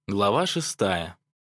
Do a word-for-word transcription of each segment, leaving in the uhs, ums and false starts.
Глава шестая.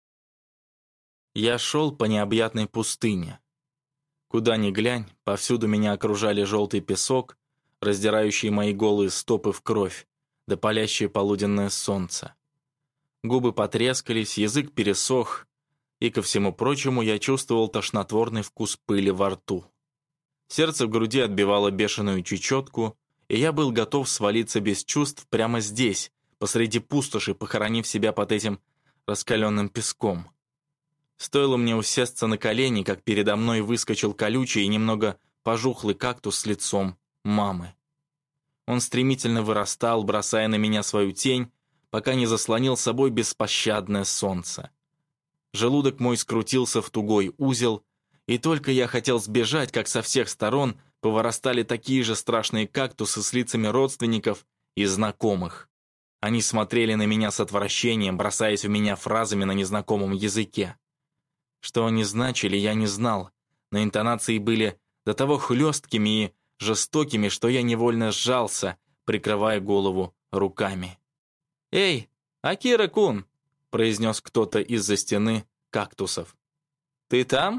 Я шел по необъятной пустыне. Куда ни глянь, повсюду меня окружали желтый песок, раздирающий мои голые стопы в кровь, да палящее полуденное солнце. Губы потрескались, язык пересох, и, ко всему прочему, я чувствовал тошнотворный вкус пыли во рту. Сердце в груди отбивало бешеную чечетку, и я был готов свалиться без чувств прямо здесь, посреди пустоши, похоронив себя под этим раскаленным песком. Стоило мне усесться на колени, как передо мной выскочил колючий и немного пожухлый кактус с лицом мамы. Он стремительно вырастал, бросая на меня свою тень, пока не заслонил собой беспощадное солнце. Желудок мой скрутился в тугой узел, и только я хотел сбежать, как со всех сторон повырастали такие же страшные кактусы с лицами родственников и знакомых. Они смотрели на меня с отвращением, бросаясь в меня фразами на незнакомом языке. Что они значили, я не знал, но интонации были до того хлесткими и жестокими, что я невольно сжался, прикрывая голову руками. «Эй, Акира-кун!» — произнес кто-то из-за стены кактусов. «Ты там?»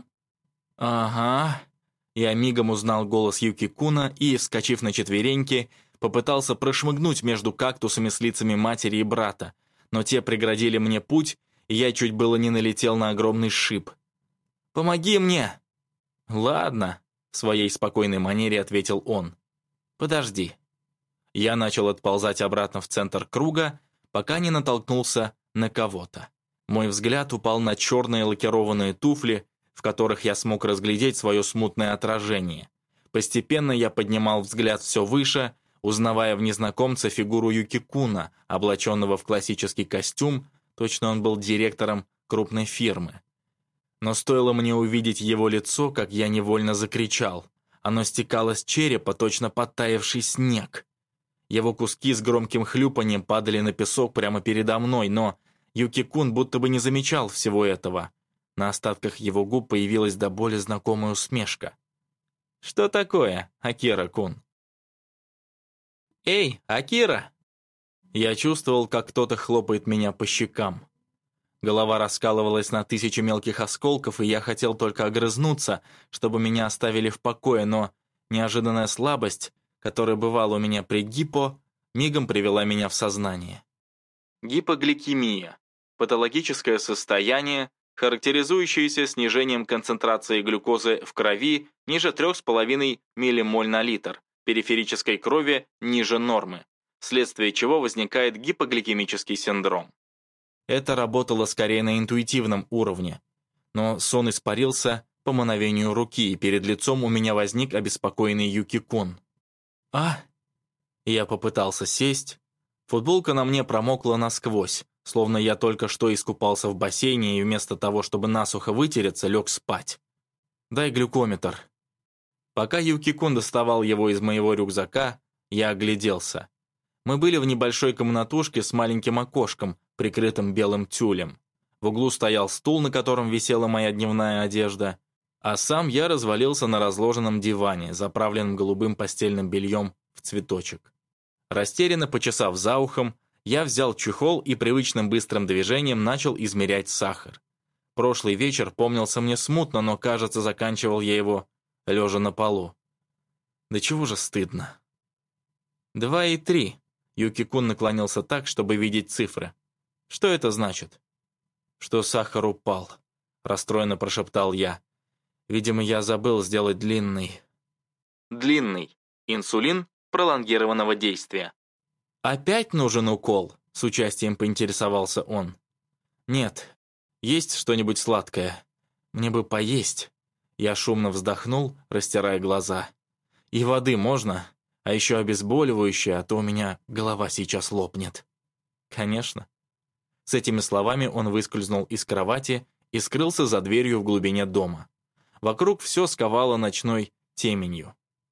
«Ага». Я мигом узнал голос Юки-куна и, вскочив на четвереньки, попытался прошмыгнуть между кактусами с лицами матери и брата, но те преградили мне путь, и я чуть было не налетел на огромный шип. «Помоги мне!» «Ладно», — в своей спокойной манере ответил он. «Подожди». Я начал отползать обратно в центр круга, пока не натолкнулся на кого-то. Мой взгляд упал на черные лакированные туфли, в которых я смог разглядеть свое смутное отражение. Постепенно я поднимал взгляд все выше, узнавая в незнакомце фигуру Юки-куна, облаченного в классический костюм, точно он был директором крупной фирмы. Но стоило мне увидеть его лицо, как я невольно закричал. Оно стекало с черепа, точно подтаявший снег. Его куски с громким хлюпаньем падали на песок прямо передо мной, но Юки-кун будто бы не замечал всего этого. На остатках его губ появилась до боли знакомая усмешка. «Что такое, Акира-кун?» «Эй, Акира!» Я чувствовал, как кто-то хлопает меня по щекам. Голова раскалывалась на тысячи мелких осколков, и я хотел только огрызнуться, чтобы меня оставили в покое, но неожиданная слабость, которая бывала у меня при гипо, мигом привела меня в сознание. Гипогликемия – патологическое состояние, характеризующееся снижением концентрации глюкозы в крови ниже трёх с половиной миллимоль на литр, периферической крови ниже нормы, вследствие чего возникает гипогликемический синдром. Это работало скорее на интуитивном уровне, но сон испарился по мановению руки, и перед лицом у меня возник обеспокоенный Юки-кун. «А?» Я попытался сесть. Футболка на мне промокла насквозь, словно я только что искупался в бассейне и вместо того, чтобы насухо вытереться, лег спать. «Дай глюкометр». Пока Юки-кун доставал его из моего рюкзака, я огляделся. Мы были в небольшой комнатушке с маленьким окошком, прикрытым белым тюлем. В углу стоял стул, на котором висела моя дневная одежда, а сам я развалился на разложенном диване, заправленном голубым постельным бельем в цветочек. Растерянно почесав за ухом, я взял чехол и привычным быстрым движением начал измерять сахар. Прошлый вечер помнился мне смутно, но, кажется, заканчивал я его лежа на полу. Да чего же стыдно. Два и три. Юки-кун наклонился так, чтобы видеть цифры. Что это значит? Что сахар упал, расстроенно прошептал я. Видимо, я забыл сделать длинный. Длинный. Инсулин пролонгированного действия. «Опять нужен укол?» — с участием поинтересовался он. «Нет. Есть что-нибудь сладкое? Мне бы поесть». Я шумно вздохнул, растирая глаза. «И воды можно? А еще обезболивающее, а то у меня голова сейчас лопнет». «Конечно». С этими словами он выскользнул из кровати и скрылся за дверью в глубине дома. Вокруг все сковало ночной теменью.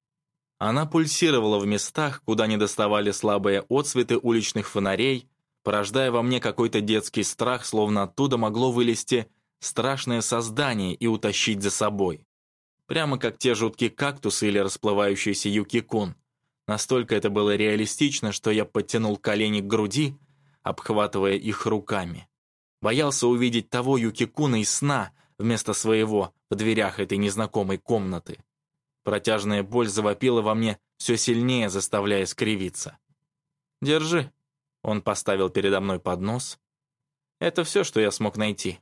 Она пульсировала в местах, куда не доставали слабые отсветы уличных фонарей, порождая во мне какой-то детский страх, словно оттуда могло вылезти страшное создание и утащить за собой. Прямо как те жуткие кактусы или расплывающийся Юки-кун. Настолько это было реалистично, что я подтянул колени к груди, обхватывая их руками. Боялся увидеть того Юкикуна из сна вместо своего в дверях этой незнакомой комнаты. Протяжная боль завопила во мне все сильнее, заставляя скривиться. «Держи», — он поставил передо мной поднос. «Это все, что я смог найти».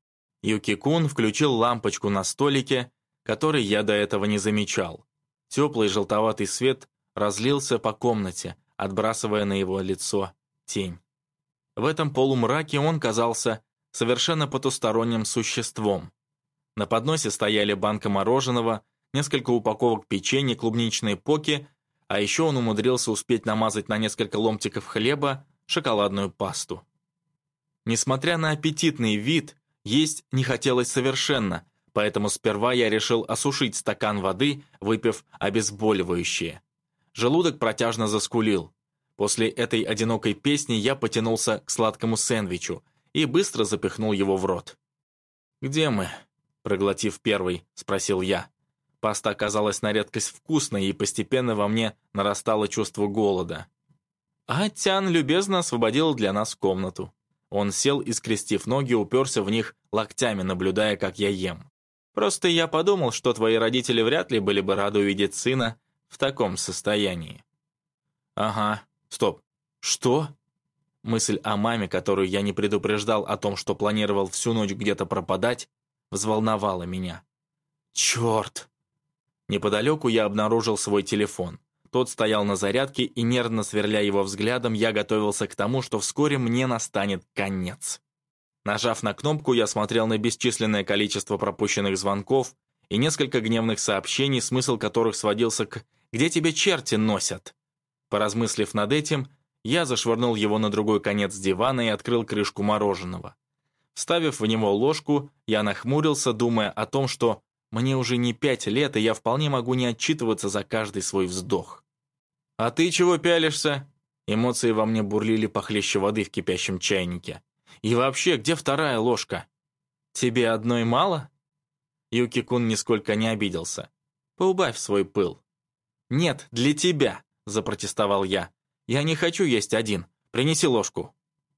Юки-кун включил лампочку на столике, который я до этого не замечал. Теплый желтоватый свет разлился по комнате, отбрасывая на его лицо тень. В этом полумраке он казался совершенно потусторонним существом. На подносе стояли банка мороженого, несколько упаковок печенья, клубничные поки, а еще он умудрился успеть намазать на несколько ломтиков хлеба шоколадную пасту. Несмотря на аппетитный вид, есть не хотелось совершенно, поэтому сперва я решил осушить стакан воды, выпив обезболивающее. Желудок протяжно заскулил. После этой одинокой песни я потянулся к сладкому сэндвичу и быстро запихнул его в рот. «Где мы?» – проглотив первый, спросил я. Паста оказалась на редкость вкусной, и постепенно во мне нарастало чувство голода. А Тян любезно освободил для нас комнату. Он сел и, скрестив ноги, уперся в них локтями, наблюдая, как я ем. «Просто я подумал, что твои родители вряд ли были бы рады увидеть сына в таком состоянии». «Ага, стоп. Что?» Мысль о маме, которую я не предупреждал о том, что планировал всю ночь где-то пропадать, взволновала меня. «Черт!» Неподалеку я обнаружил свой телефон. Тот стоял на зарядке, и, нервно сверля его взглядом, я готовился к тому, что вскоре мне настанет конец. Нажав на кнопку, я смотрел на бесчисленное количество пропущенных звонков и несколько гневных сообщений, смысл которых сводился к «Где тебе черти носят?». Поразмыслив над этим, я зашвырнул его на другой конец дивана и открыл крышку мороженого. Вставив в него ложку, я нахмурился, думая о том, что мне уже не пять лет, и я вполне могу не отчитываться за каждый свой вздох. «А ты чего пялишься?» Эмоции во мне бурлили похлеще воды в кипящем чайнике. «И вообще, где вторая ложка?» «Тебе одной мало?» Юки-кун нисколько не обиделся. «Поубавь свой пыл». «Нет, для тебя», — запротестовал я. «Я не хочу есть один. Принеси ложку».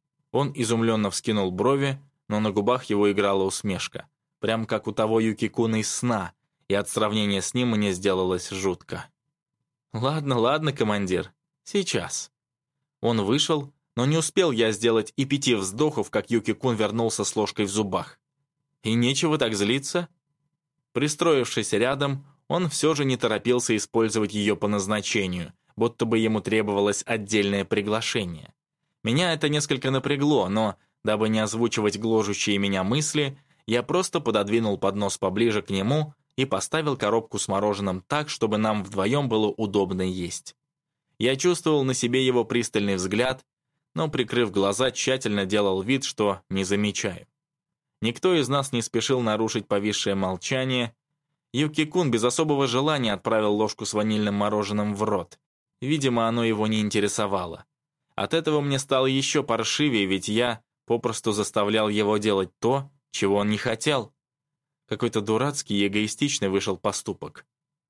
Он изумленно вскинул брови, но на губах его играла усмешка. Прям как у того Юки-куна из сна, и от сравнения с ним мне сделалось жутко. «Ладно, ладно, командир, сейчас». Он вышел, но не успел я сделать и пяти вздохов, как Юки-кун вернулся с ложкой в зубах. И нечего так злиться. Пристроившись рядом, он все же не торопился использовать ее по назначению, будто бы ему требовалось отдельное приглашение. Меня это несколько напрягло, но, дабы не озвучивать гложущие меня мысли, я просто пододвинул поднос поближе к нему и поставил коробку с мороженым так, чтобы нам вдвоем было удобно есть. Я чувствовал на себе его пристальный взгляд, но, прикрыв глаза, тщательно делал вид, что не замечаю. Никто из нас не спешил нарушить повисшее молчание. Юки-кун без особого желания отправил ложку с ванильным мороженым в рот. Видимо, оно его не интересовало. От этого мне стало еще паршивее, ведь я попросту заставлял его делать то, чего он не хотел. Какой-то дурацкий и эгоистичный вышел поступок.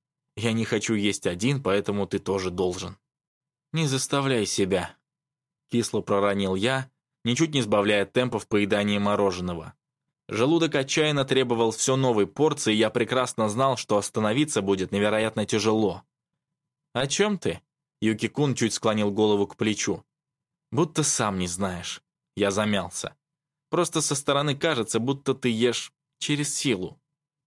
Я не хочу есть один, поэтому ты тоже должен. Не заставляй себя. Кисло проронил я, ничуть не сбавляя темпа в поедании мороженого. Желудок отчаянно требовал все новой порции, и я прекрасно знал, что остановиться будет невероятно тяжело. «О чем ты?» Юки-кун чуть склонил голову к плечу. «Будто сам не знаешь». Я замялся. «Просто со стороны кажется, будто ты ешь через силу».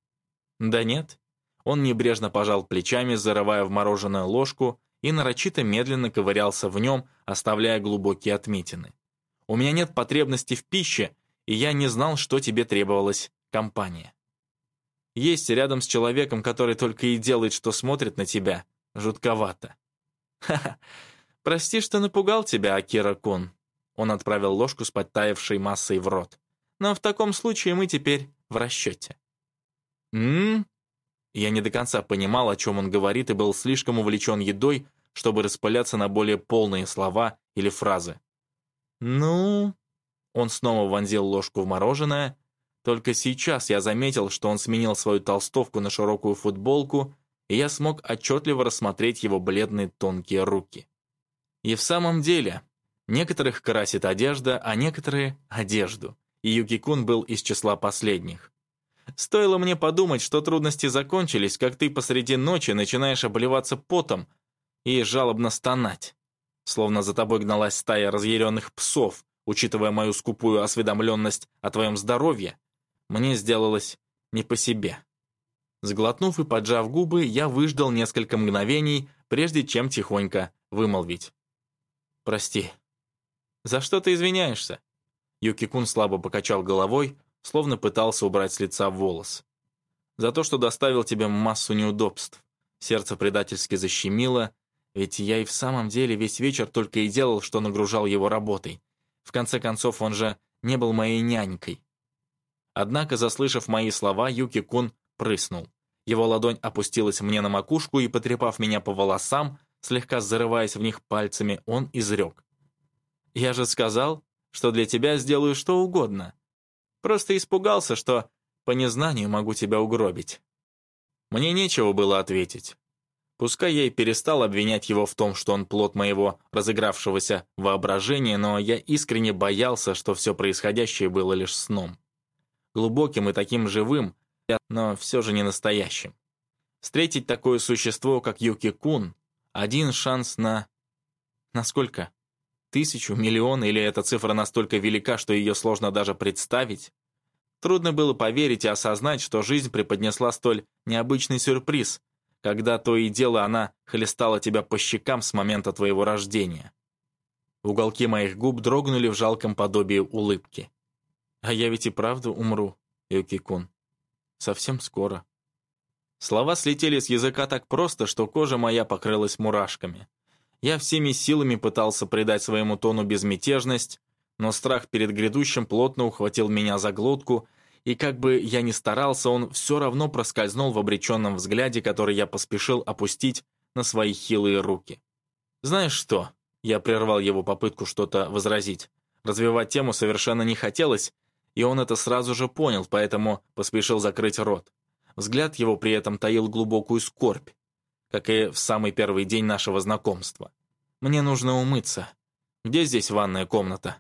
«Да нет». Он небрежно пожал плечами, зарывая в мороженое ложку, и нарочито медленно ковырялся в нем, оставляя глубокие отметины. «У меня нет потребности в пище, и я не знал, что тебе требовалась компания. Есть рядом с человеком, который только и делает, что смотрит на тебя, жутковато». «Ха-ха, прости, что напугал тебя, Акира-кун». Он отправил ложку с подтаявшей массой в рот. «Но в таком случае мы теперь в расчете». «М-м-м?» Я не до конца понимал, о чем он говорит, и был слишком увлечен едой, чтобы распыляться на более полные слова или фразы. «Ну...» Он снова вонзил ложку в мороженое. Только сейчас я заметил, что он сменил свою толстовку на широкую футболку, и я смог отчетливо рассмотреть его бледные тонкие руки. И в самом деле, некоторых красит одежда, а некоторые — одежду. и Юки-кун был из числа последних. Стоило мне подумать, что трудности закончились, как ты посреди ночи начинаешь обливаться потом и жалобно стонать, словно за тобой гналась стая разъяренных псов, учитывая мою скупую осведомленность о твоем здоровье, мне сделалось не по себе. Сглотнув и поджав губы, я выждал несколько мгновений, прежде чем тихонько вымолвить. «Прости». «За что ты извиняешься?» Юки-кун слабо покачал головой, словно пытался убрать с лица волос. «За то, что доставил тебе массу неудобств». Сердце предательски защемило, ведь я и в самом деле весь вечер только и делал, что нагружал его работой. В конце концов, он же не был моей нянькой. Однако, заслышав мои слова, Юки-кун прыснул. Его ладонь опустилась мне на макушку и, потрепав меня по волосам, слегка зарываясь в них пальцами, он изрек. «Я же сказал, что для тебя сделаю что угодно. Просто испугался, что по незнанию могу тебя угробить». Мне нечего было ответить. Пускай я и перестал обвинять его в том, что он плод моего разыгравшегося воображения, но я искренне боялся, что все происходящее было лишь сном. Глубоким и таким живым, но все же не настоящим. Встретить такое существо, как Юки-кун, один шанс на... На сколько? Тысячу, миллион, или эта цифра настолько велика, что ее сложно даже представить? Трудно было поверить и осознать, что жизнь преподнесла столь необычный сюрприз, когда то и дело она хлестала тебя по щекам с момента твоего рождения. Уголки моих губ дрогнули в жалком подобии улыбки. А я ведь и правда умру, Юки-кун. Совсем скоро. Слова слетели с языка так просто, что кожа моя покрылась мурашками. Я всеми силами пытался придать своему тону безмятежность, но страх перед грядущим плотно ухватил меня за глотку, и как бы я ни старался, он все равно проскользнул в обреченном взгляде, который я поспешил опустить на свои хилые руки. «Знаешь что?» Я прервал его попытку что-то возразить. Развивать тему совершенно не хотелось, и он это сразу же понял, поэтому поспешил закрыть рот. Взгляд его при этом таил глубокую скорбь, как и в самый первый день нашего знакомства. «Мне нужно умыться. Где здесь ванная комната?»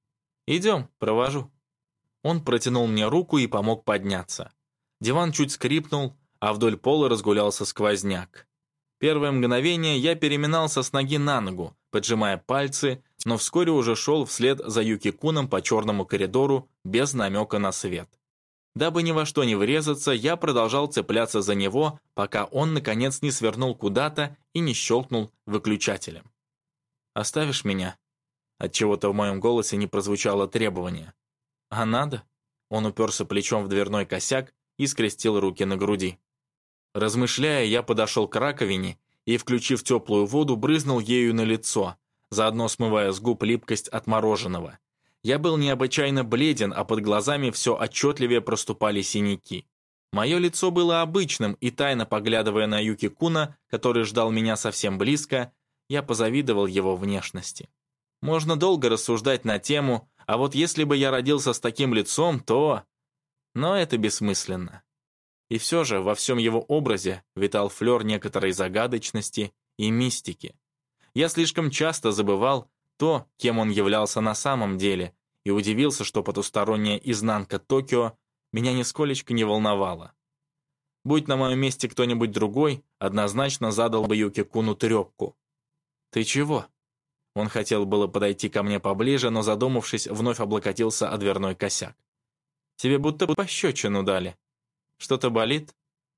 «Идем, провожу». Он протянул мне руку и помог подняться. Диван чуть скрипнул, а вдоль пола разгулялся сквозняк. Первое мгновение я переминался с ноги на ногу, поджимая пальцы, но вскоре уже шел вслед за Юки-куном по черному коридору без намека на свет. Дабы ни во что не врезаться, я продолжал цепляться за него, пока он, наконец, не свернул куда-то и не щелкнул выключателем. «Оставишь меня?» Отчего-то в моем голосе не прозвучало требование. «А надо?» Он уперся плечом в дверной косяк и скрестил руки на груди. Размышляя, я подошел к раковине и, включив теплую воду, брызнул ею на лицо, заодно смывая с губ липкость от мороженого. Я был необычайно бледен, а под глазами все отчетливее проступали синяки. Мое лицо было обычным, и тайно поглядывая на Юки-куна, который ждал меня совсем близко, я позавидовал его внешности. Можно долго рассуждать на тему, а вот если бы я родился с таким лицом, то... Но это бессмысленно. И все же во всем его образе витал флер некоторой загадочности и мистики. Я слишком часто забывал то, кем он являлся на самом деле, и удивился, что потусторонняя изнанка Токио меня нисколечко не волновала. Будь на моем месте кто-нибудь другой, однозначно задал бы Юки-куну трепку. «Ты чего?» Он хотел было подойти ко мне поближе, но, задумавшись, вновь облокотился о дверной косяк. «Тебе будто пощечину дали. Что-то болит?»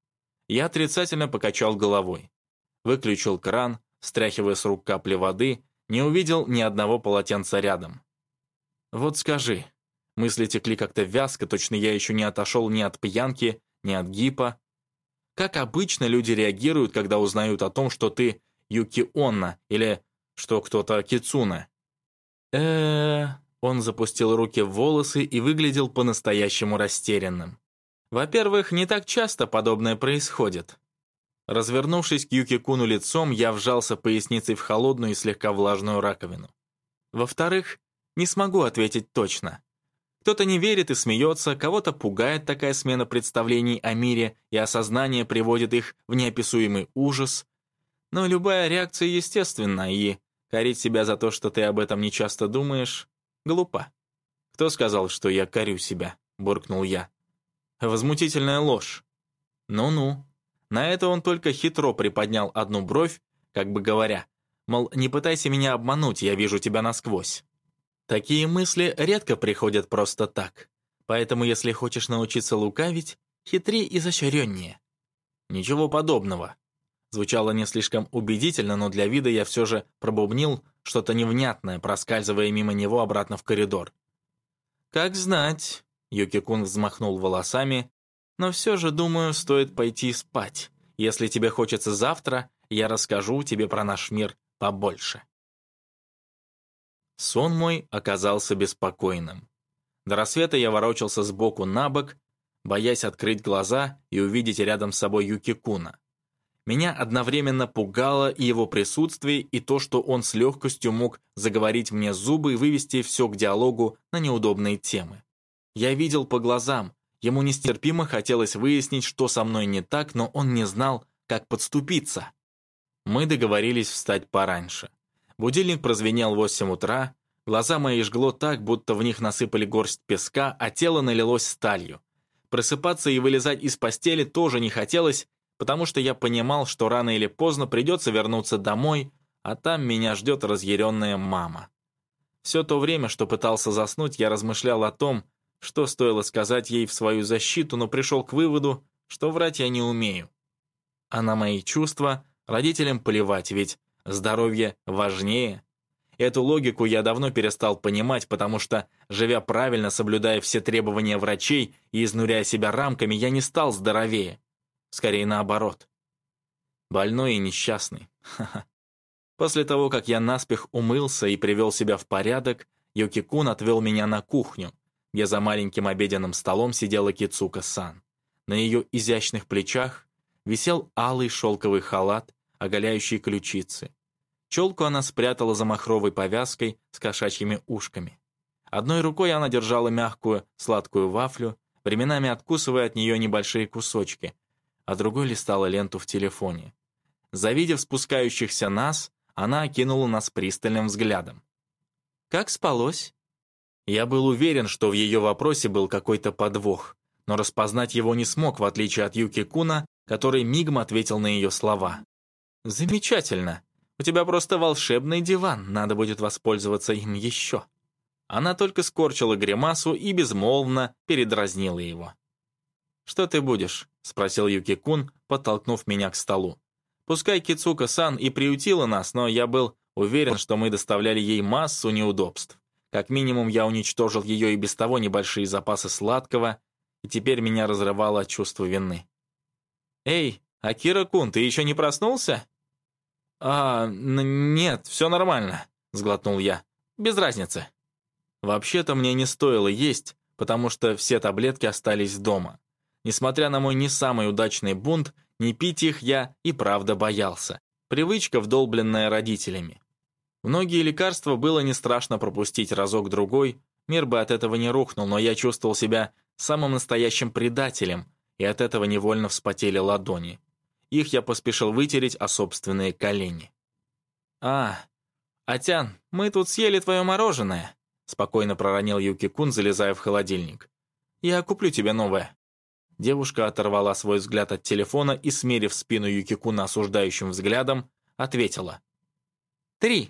Я отрицательно покачал головой. Выключил кран, стряхивая с рук капли воды, не увидел ни одного полотенца рядом. «Вот скажи». Мысли текли как-то вязко, точно я еще не отошел ни от пьянки, ни от гипа. Как обычно люди реагируют, когда узнают о том, что ты Юки-онна или что кто-то Кицуна? э Он запустил руки в волосы и выглядел по-настоящему растерянным. Во-первых, не так часто подобное происходит. Развернувшись к Юки-куну лицом, я вжался поясницей в холодную и слегка влажную раковину. Во-вторых, не смогу ответить точно. Кто-то не верит и смеется, кого-то пугает такая смена представлений о мире, и осознание приводит их в неописуемый ужас. Но любая реакция естественна, и корить себя за то, что ты об этом не часто думаешь, глупо. «Кто сказал, что я корю себя?» – буркнул я. «Возмутительная ложь». «Ну-ну». На это он только хитро приподнял одну бровь, как бы говоря, мол, не пытайся меня обмануть, я вижу тебя насквозь. Такие мысли редко приходят просто так, поэтому если хочешь научиться лукавить, хитри изощреннее. Ничего подобного. Звучало не слишком убедительно, но для вида я все же пробубнил что-то невнятное, проскальзывая мимо него обратно в коридор. «Как знать», — Юки-кун взмахнул волосами, «но все же, думаю, стоит пойти спать. Если тебе хочется завтра, я расскажу тебе про наш мир побольше». Сон мой оказался беспокойным. До рассвета я ворочался сбоку на бок, боясь открыть глаза и увидеть рядом с собой Юки-куна. Меня одновременно пугало и его присутствие, и то, что он с легкостью мог заговорить мне зубы и вывести все к диалогу на неудобные темы. Я видел по глазам, ему нестерпимо хотелось выяснить, что со мной не так, но он не знал, как подступиться. Мы договорились встать пораньше. Будильник прозвенел в восемь утра, глаза мои жгло так, будто в них насыпали горсть песка, а тело налилось сталью. Просыпаться и вылезать из постели тоже не хотелось, потому что я понимал, что рано или поздно придется вернуться домой, а там меня ждет разъяренная мама. Все то время, что пытался заснуть, я размышлял о том, что стоило сказать ей в свою защиту, но пришел к выводу, что врать я не умею. А на мои чувства родителям плевать, ведь здоровье важнее. Эту логику я давно перестал понимать, потому что, живя правильно, соблюдая все требования врачей и изнуряя себя рамками, я не стал здоровее. Скорее наоборот. Больной и несчастный. Ха-ха. После того, как я наспех умылся и привел себя в порядок, Юки-кун отвел меня на кухню, где за маленьким обеденным столом сидела Кицука-сан. На ее изящных плечах висел алый шелковый халат, оголяющий ключицы. Челку она спрятала за махровой повязкой с кошачьими ушками. Одной рукой она держала мягкую, сладкую вафлю, временами откусывая от нее небольшие кусочки, а другой листала ленту в телефоне. Завидев спускающихся нас, она окинула нас пристальным взглядом. «Как спалось?» Я был уверен, что в ее вопросе был какой-то подвох, но распознать его не смог, в отличие от Юки-куна, который мигом ответил на ее слова. «Замечательно. У тебя просто волшебный диван, надо будет воспользоваться им еще». Она только скорчила гримасу и безмолвно передразнила его. «Что ты будешь?» — спросил Юки-кун, подтолкнув меня к столу. Пускай Кицука-сан и приютила нас, но я был уверен, что мы доставляли ей массу неудобств. Как минимум, я уничтожил ее и без того небольшие запасы сладкого, и теперь меня разрывало от чувства вины. «Эй, Акира-кун, ты еще не проснулся?» «А, нет, все нормально», — сглотнул я. «Без разницы». Вообще-то мне не стоило есть, потому что все таблетки остались дома. Несмотря на мой не самый удачный бунт, не пить их я и правда боялся. Привычка, вдолбленная родителями. Многие лекарства было не страшно пропустить разок-другой, мир бы от этого не рухнул, но я чувствовал себя самым настоящим предателем, и от этого невольно вспотели ладони. Их я поспешил вытереть о собственные колени. «А, Атян, мы тут съели твое мороженое», спокойно проронил Юки-кун, залезая в холодильник. «Я куплю тебе новое». Девушка оторвала свой взгляд от телефона и, смерив спину Юки-куна осуждающим взглядом, ответила. «Три.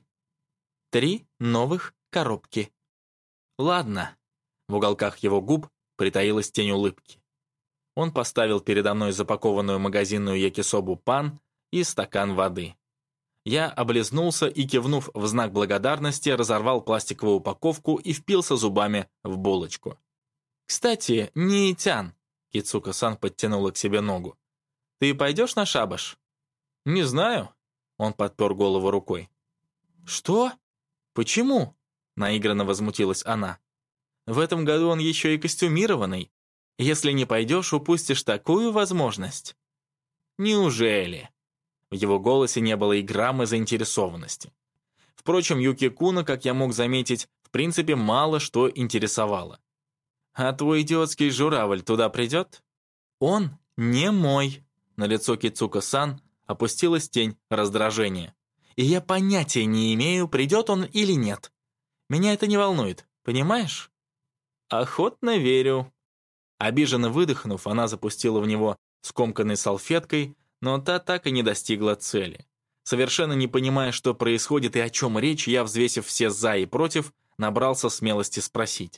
Три новых коробки». «Ладно». В уголках его губ притаилась тень улыбки. Он поставил передо мной запакованную магазинную якисобу пан и стакан воды. Я облизнулся и, кивнув в знак благодарности, разорвал пластиковую упаковку и впился зубами в булочку. «Кстати, Ниитян», — Кицука-сан подтянула к себе ногу, «ты пойдешь на шабаш?» «Не знаю», — он подпер голову рукой. «Что? Почему?» — наигранно возмутилась она. «В этом году он еще и костюмированный. Если не пойдешь, упустишь такую возможность». «Неужели?» В его голосе не было и грамма заинтересованности. Впрочем, Юки-куна, как я мог заметить, в принципе мало что интересовало. «А твой идиотский журавль туда придет?» «Он не мой». На лицо Кицука-сан опустилась тень раздражения. «И я понятия не имею, придет он или нет. Меня это не волнует, понимаешь?» «Охотно верю». Обиженно выдохнув, она запустила в него скомканной салфеткой, но та так и не достигла цели. Совершенно не понимая, что происходит и о чем речь, я, взвесив все «за» и «против», набрался смелости спросить.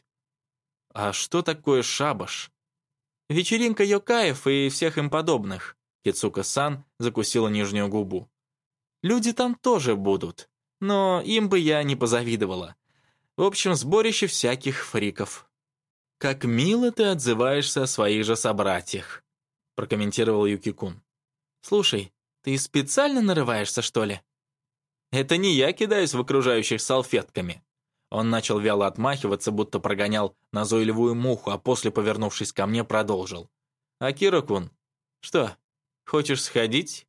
«А что такое шабаш?» «Вечеринка йокаев и всех им подобных», — Кицука-сан закусила нижнюю губу. «Люди там тоже будут, но им бы я не позавидовала. В общем, сборище всяких фриков». «Как мило ты отзываешься о своих же собратьях», — прокомментировал Юки-кун. «Слушай, ты специально нарываешься, что ли?» «Это не я кидаюсь в окружающих салфетками». Он начал вяло отмахиваться, будто прогонял назойливую муху, а после, повернувшись ко мне, продолжил. «Акира-кун, что, хочешь сходить?»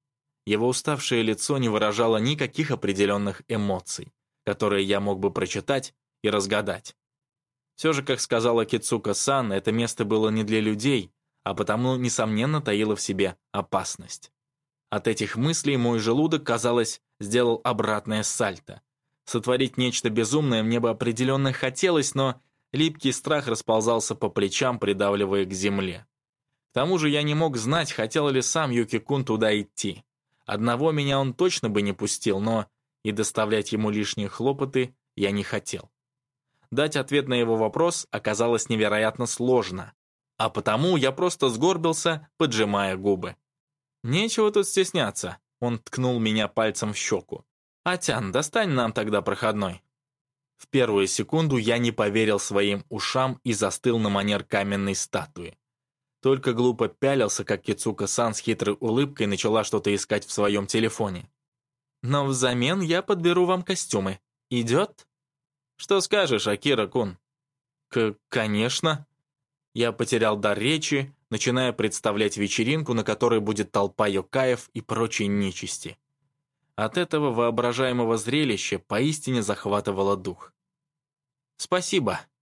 Его уставшее лицо не выражало никаких определенных эмоций, которые я мог бы прочитать и разгадать. Все же, как сказала Кицука-сан, это место было не для людей, а потому, несомненно, таило в себе опасность. От этих мыслей мой желудок, казалось, сделал обратное сальто. Сотворить нечто безумное мне бы определенно хотелось, но липкий страх расползался по плечам, придавливая к земле. К тому же я не мог знать, хотел ли сам Юки-кун туда идти. Одного меня он точно бы не пустил, но и доставлять ему лишние хлопоты я не хотел. Дать ответ на его вопрос оказалось невероятно сложно, а потому я просто сгорбился, поджимая губы. «Нечего тут стесняться», — он ткнул меня пальцем в щеку. «Атян, достань нам тогда проходной». В первую секунду я не поверил своим ушам и застыл на манер каменной статуи. Только глупо пялился, как Кицука-сан с хитрой улыбкой начала что-то искать в своем телефоне. «Но взамен я подберу вам костюмы. Идет?» «Что скажешь, Акира-кун?» «К... конечно». Я потерял дар речи, начиная представлять вечеринку, на которой будет толпа йокаев и прочей нечисти. От этого воображаемого зрелища поистине захватывало дух. «Спасибо»,